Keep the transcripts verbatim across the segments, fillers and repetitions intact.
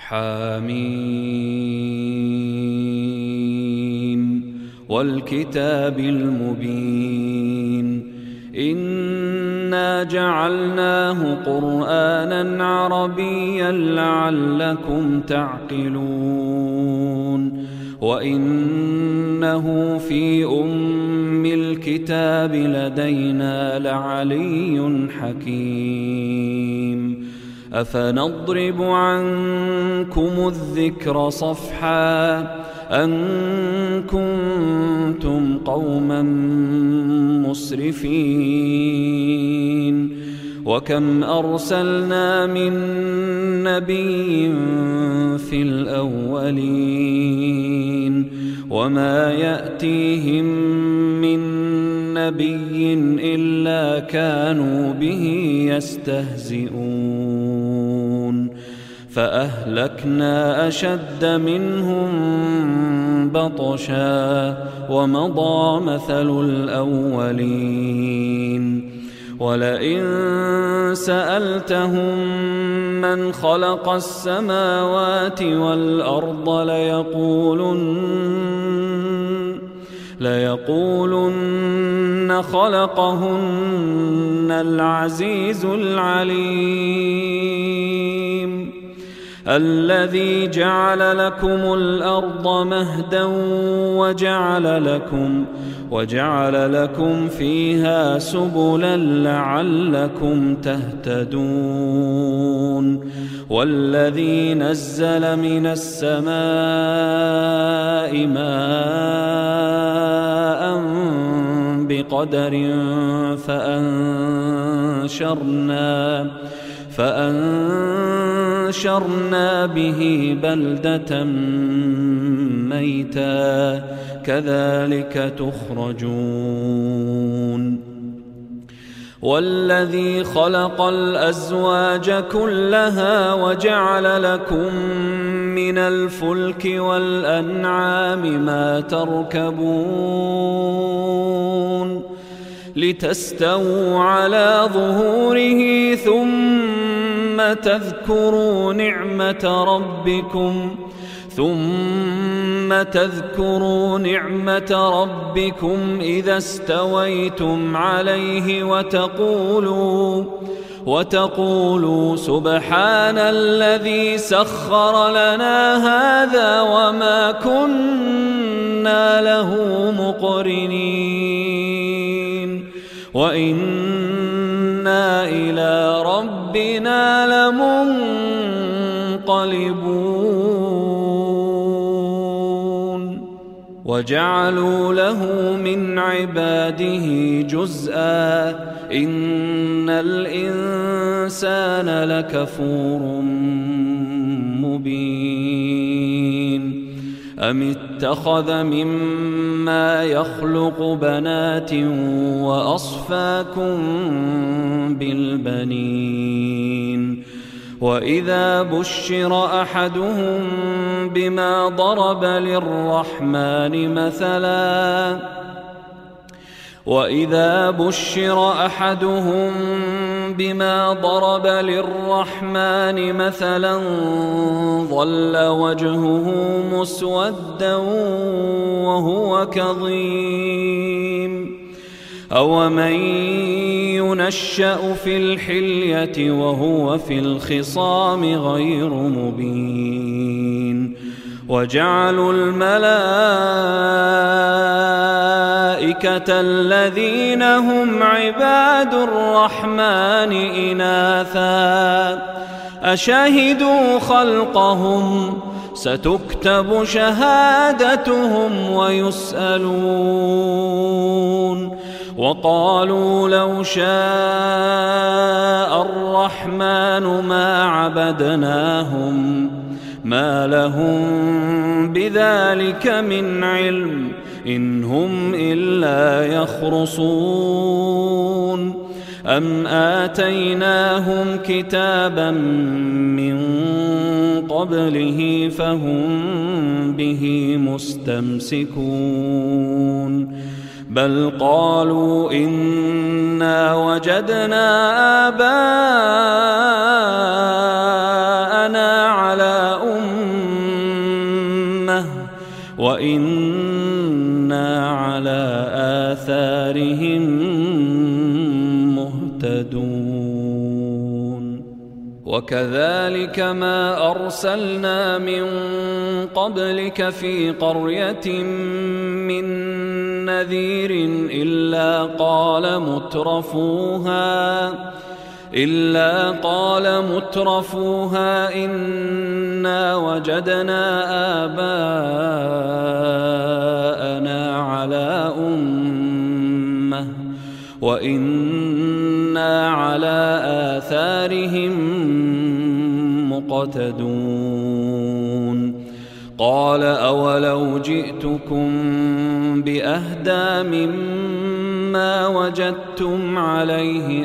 حميم والكتاب المبين إنا جعلناه قرآنا عربيا لعلكم تعقلون وإنه في أم الكتاب لدينا لعلي حكيم أفنضرب عنكم الذكر صفحا أن كنتم قوما مسرفين وكم أرسلنا من نبي في الأولين وما يأتيهم من نبي إلا كانوا به يستهزئون فأهلكنا أشد منهم بطشا ومضى مثل الأولين ولئن سألتهم من خلق السماوات والأرض ليقولن ليقولن خلقهن العزيز العليم الذي جعل لكم الأرض مهدا وجعل لكم وجعل لكم فيها سبلا لعلكم تهتدون والذي نزل من السماء ماء بقدر فأنشرنا فأنشرنا به بلدة ميتا كذلك تخرجون والذي خلق الأزواج كلها وجعل لكم من الفلك والأنعام ما تركبون لتستووا على ظهوره ثم تذكروا نعمة ربكم ثم تذكروا نعمة ربكم إذا استويتم عليه وتقولوا وتقولوا سبحان الذي سخر لنا هذا وما كنا له مقرنين وإنا إلى ربنا لمنقلبون وجعلوا له من عباده جزءا إن الإنسان لكفور مبين أم اتخذ مما يخلق بنات وأصفاكم بالبنين وإذا بشر أحدهم بما ضرب للرحمن مثلا وإذا بشر أحدهم بما ضرب للرحمن مثلا ظل وجهه مسودا وهو كظيم أومن ينشأ في الحلية وهو في الخصام غير مبين وجعلوا الملائكة الذين هم عباد الرحمن إناثا أشهدوا خلقهم ستكتب شهادتهم ويسألون وقالوا لو شاء الرحمن ما عبدناهم ما لهم بذلك من علم إن هم إلا يخرصون أم آتيناهم كتابا من قبله فهم به مستمسكون بل قالوا إنا وجدنا آباءنا على على أمة وإنا على آثارهم مهتدون. وكذلك ما أرسلنا من قبلك في قرية من نذير إلا قال مترفوها إلا قال مترفوها إنا وجدنا آباءنا على أمة وإنا على آثارهم مقتدون. قال أولو جئتكم بأهدى مما وجدتم عليه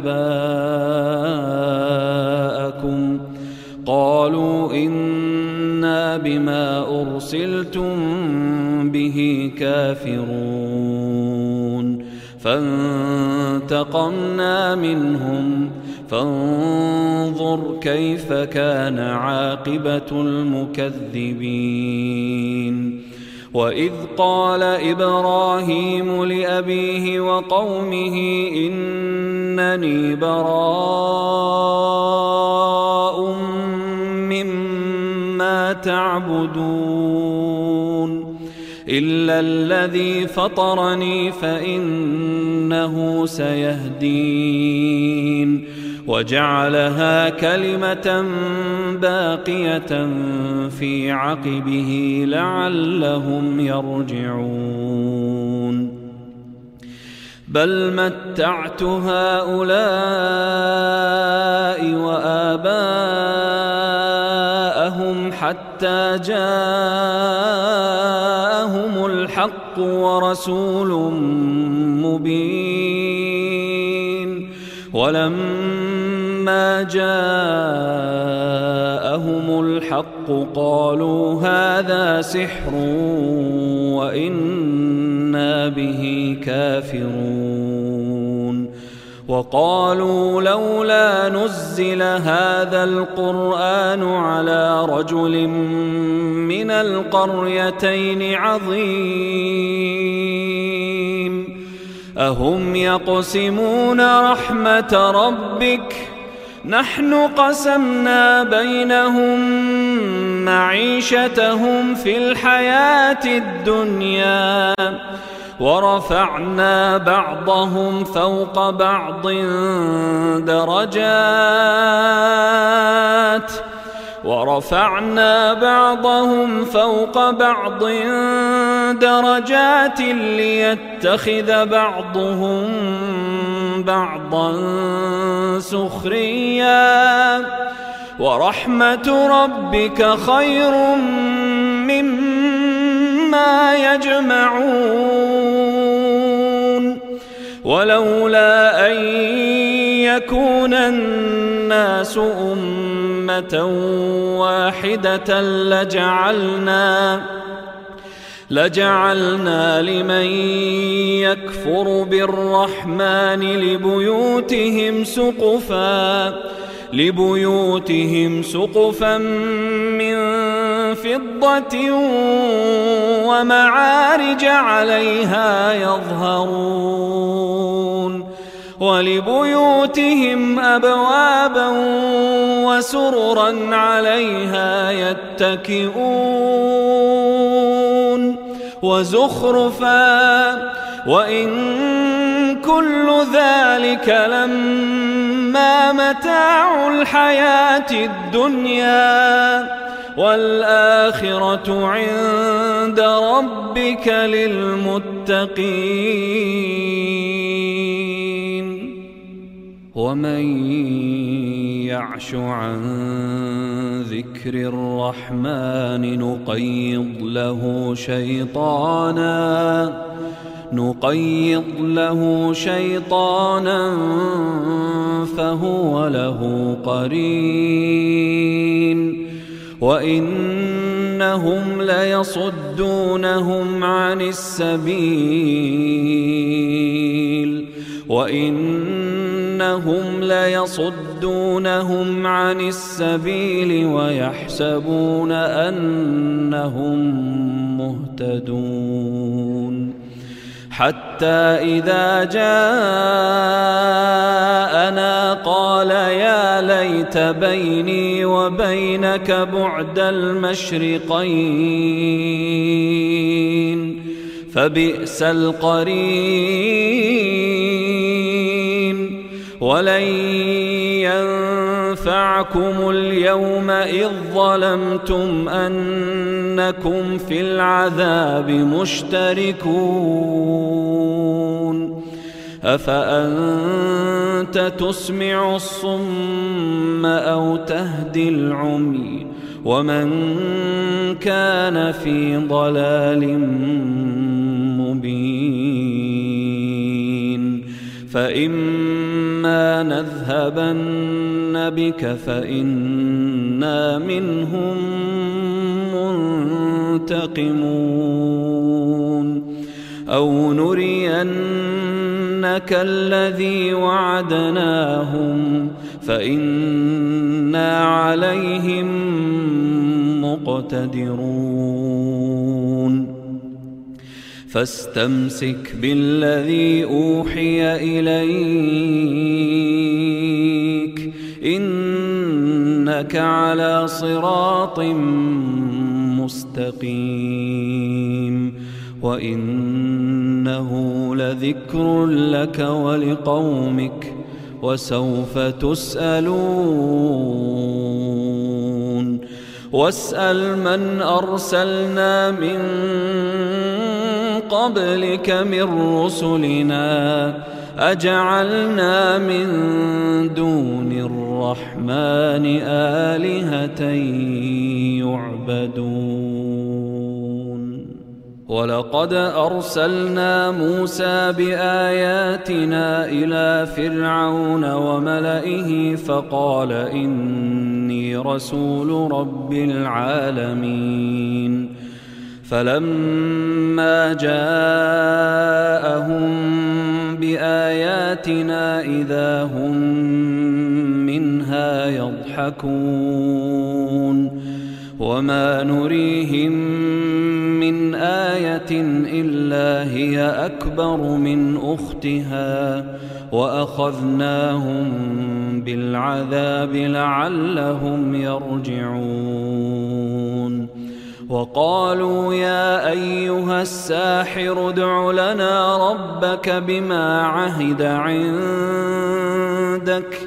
آباءكم قالوا إنا بما أرسلتم به كافرون. فانتقمنا منهم فانظر كيف كان عاقبة المكذبين. وإذ قال إبراهيم لأبيه وقومه إنني براء مما تعبدون إلا الذي فطرني فإنه سيهدين. وجعلها كلمة باقية في عقبه لعلهم يرجعون. بل متعت هؤلاء وآباءهم حتى جاءهم الحق ورسول مبين. ولما جاءهم الحق قالوا هذا سحر وإنا به كافرون. وقالوا لولا نزل هذا القرآن على رجل من القريتين عظيم أهم يقسمون رحمة ربك نحن قسمنا بينهم معيشتهم في الحياة الدنيا ورفعنا بعضهم فوق بعض درجات ورفعنا بعضهم فوق بعض درجات ليتخذ بعضهم بعضا سخريا ورحمة ربك خير مما يجمعون. ولولا أن يكون الناس أمة واحدة لجعلنا لجعلنا لمن يكفر بالرحمن لبيوتهم سقفا لبيوتهم سقفا من فضة ومعارج عليها يظهرون ولبيوتهم أبوابا وسررا عليها يتكئون وزخرفا وإن كل ذلك لما متاع الحياة الدنيا والآخرة عند ربك للمتقين. ومن يعش عن ذكر الرحمن نقيض له شيطانا نقيض له شيطانا فهو له قرين وإنهم ليصدونهم عن السبيل وإنهم إنهم ليصدونهم عن السبيل ويحسبون أنهم مهتدون حتى إذا جاءنا قال يا ليت بيني وبينك بعد المشرقين فبئس القرين ولن ينفعكم اليوم إذ ظلمتم أنكم في العذاب مشتركون أفأنت تسمع الصم أو تهدي العمي ومن كان في ضلال مبين فإما نذهبن بك فإنا منهم منتقمون أو نرينك الذي وعدناهم فإنا عليهم مقتدرون فاستمسك بالذي أوحي إليك إنك على صراط مستقيم وإنه لذكر لك ولقومك وسوف تسألون واسأل من أرسلنا من قبلك من رسلنا أجعلنا من دون الرحمن آلهة يعبدون ولقد أرسلنا موسى بآياتنا إلى فرعون وملئه فقال إني رسول رب العالمين فلما جاءهم بآياتنا إذا هم منها يضحكون وما نريهم من آية إلا هي أكبر من أختها وأخذناهم بالعذاب لعلهم يرجعون وقالوا يا أيها الساحر ادع لنا ربك بما عهد عندك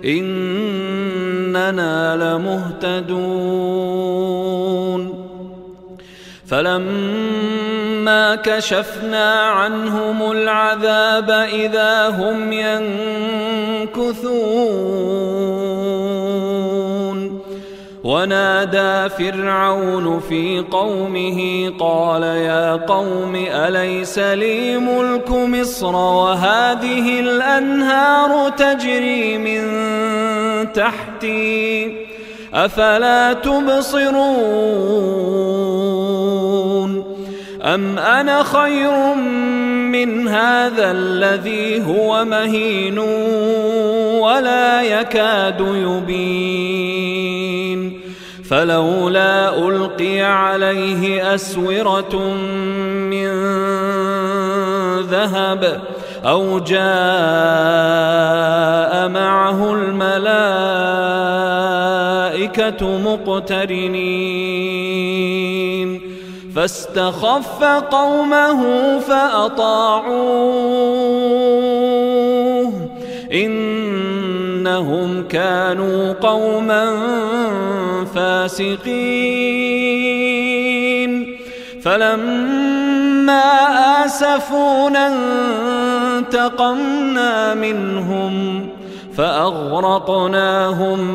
إننا لمهتدون فلما كشفنا عنهم العذاب إذا هم ينكثون ونادى فرعون في قومه قال يا قوم أليس لي ملك مصر وهذه الأنهار تجري من تحتي أفلا تبصرون أم أنا خير من هذا الذي هو مهين ولا يكاد يبين فلولا ألقي عليه أسورة من ذهب أو جاء معه الملائكة مقترنين فاستخف قومه فأطاعوه إنهم كانوا قوما فاسقين فلما آسفونا انتقمنا منهم فأغرقناهم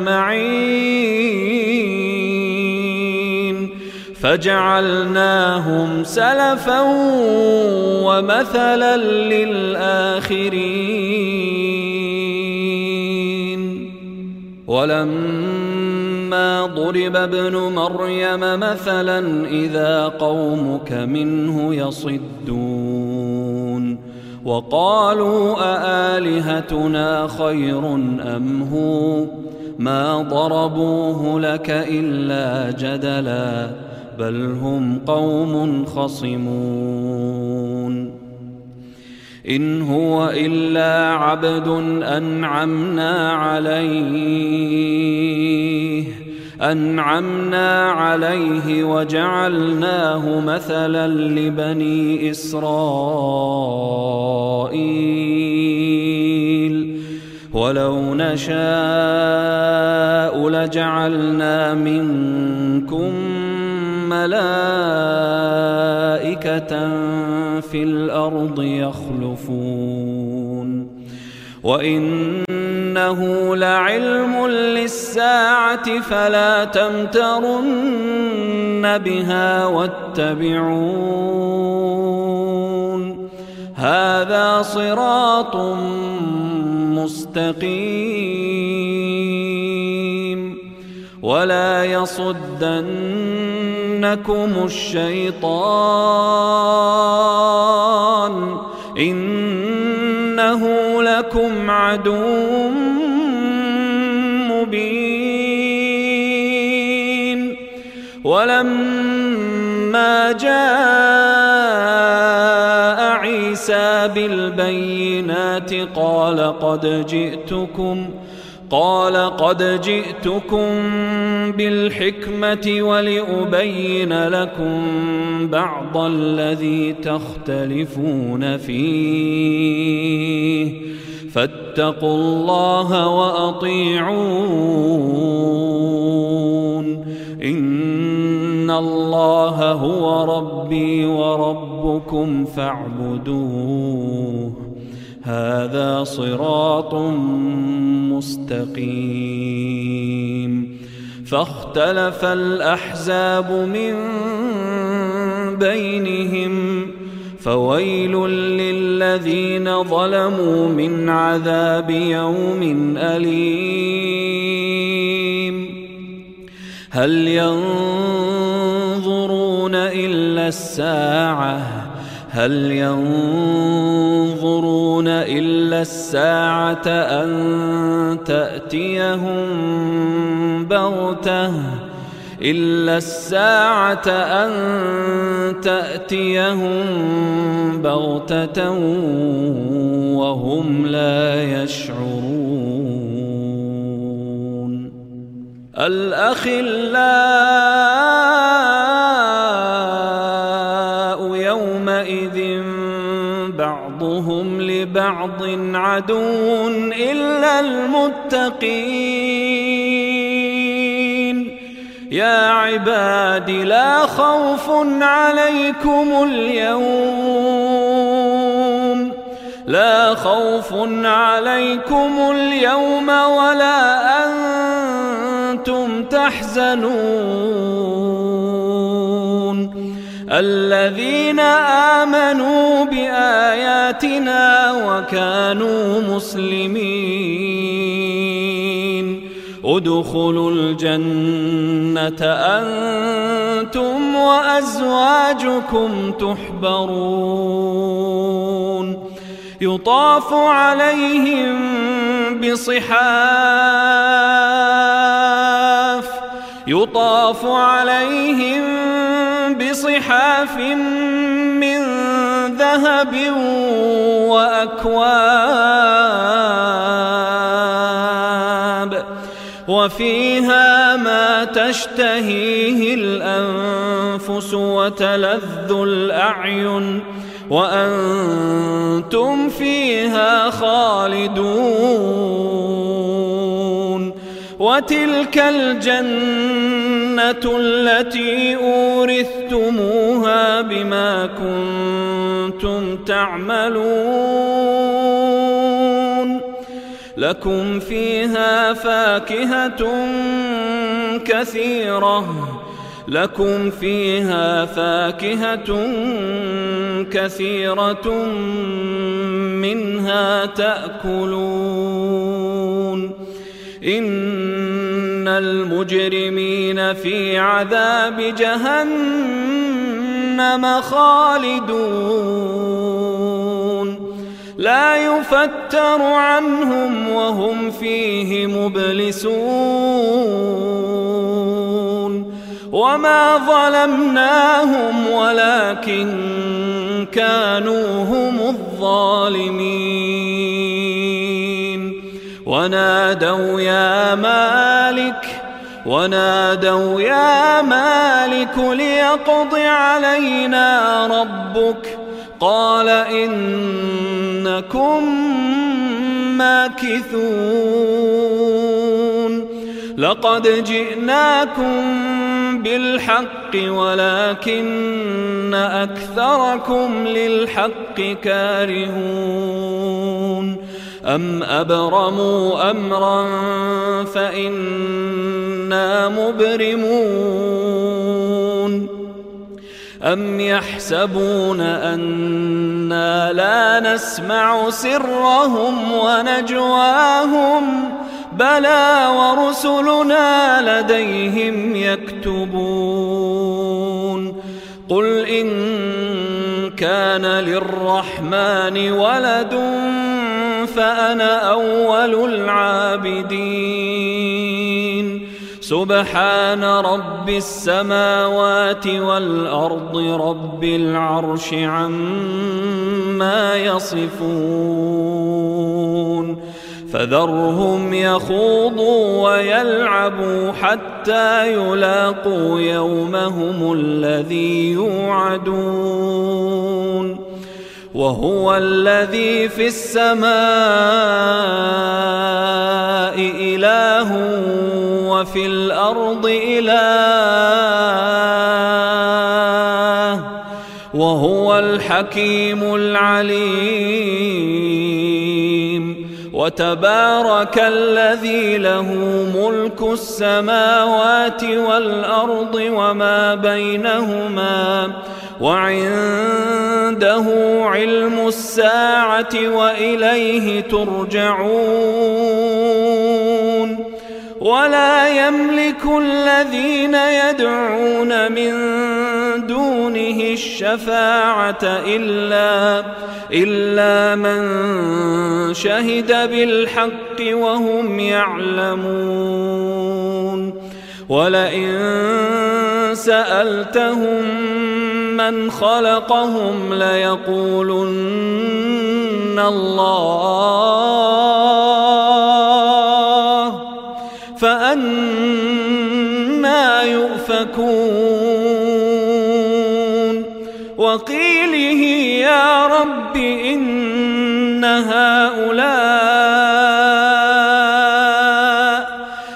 أجمعين فجعلناهم سلفا ومثلا للآخرين ولما ضرب ابن مريم مثلا إذا قومك منه يصدون وقالوا أآلهتنا خير أم هو ما ضربوه لك إلا جدلا بل هم قوم خصمون إن هو إلا عبد أنعمنا عليه أنعمنا عليه وجعلناه مثلا لبني إسرائيل ولو نشاء لجعلنا منكم ملائكة في الأرض يخلفون وإنه لعلم للساعة فلا تمترن بها واتبعون هذا صراط مستقيم ولا يصدنكم الشيطان إنه لكم عدو مبين ولما جاء عيسى بالبينات قال قد جئتكم قال قد جئتكم بالحكمة ولأبين لكم بعض الذي تختلفون فيه فاتقوا الله وأطيعون إن الله هو ربي وربكم فاعبدوه هذا صراط مستقيم فاختلف الأحزاب من بينهم فويل للذين ظلموا من عذاب يوم أليم هل ينظرون إلا الساعة هل ينظرون إلا الساعة أن تأتيهم بغتة إلا الساعة أن تأتيهم بغتة وهم لا يشعرون الأخلاء يومئذ بعضهم لبعض عدو إلا المتقين يا عباد لا خوف عليكم اليوم لا خوف عليكم اليوم ولا أنتم تحزنون الذين آمنوا بآياتنا وكانوا مسلمين ادخلوا الجنة أنتم وأزواجكم تحبرون يطاف عليهم بصحاف يطاف عليهم بصحاف من ذهب وأكواب وفيها ما تشتهيه الأنفس وتلذ الأعين وأنتم فيها خالدون وتلك الجنة التي أورثتموها بما كنتم تعملون لكم فيها فاكهة كثيرة لكم فيها فاكهة كثيرة منها تأكلون إن المجرمين في عذاب جهنم خالدون لا يفتر عنهم وهم فيه مبلسون وما ظلمناهم ولكن كانوا هم الظالمين ونادوا يا مالك ونادوا يا مالك ليقض علينا ربك قال إنكم ماكثون لقد جئناكم بالحق ولكن أكثركم للحق كارهون أم أبرموا أمرا فإنا مبرمون أم يحسبون أنا لا نسمع سرهم ونجواهم بلى ورسلنا لديهم يكتبون قل إن كان للرحمن ولد فأنا أول العابدين سبحان رب السماوات والأرض رب العرش عما يصفون فذرهم يخوضوا ويلعبوا حتى يلاقوا يومهم الذي يوعدون وهو الذي في السماء إله وفي الأرض إله وهو الحكيم العليم وتبارك الذي له ملك السماوات والأرض وما بينهما وعنده علم الساعة وإليه ترجعون ولا يملك الذين يدعون من دونه الشفاعة إلا, إلا من شهد بالحق وهم يعلمون ولئن سألتهم من خلقهم ليقولن الله فأنى يؤفكون وقيله يا رب إن هؤلاء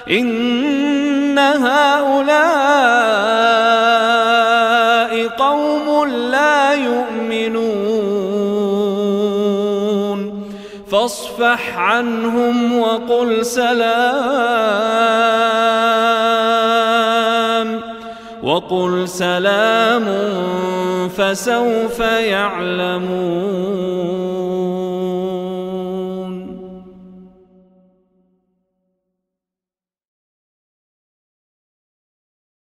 إن هؤلاء قوم لا يؤمنون فاصفح عنهم وقل سلام وقل سلام فسوف يعلمون.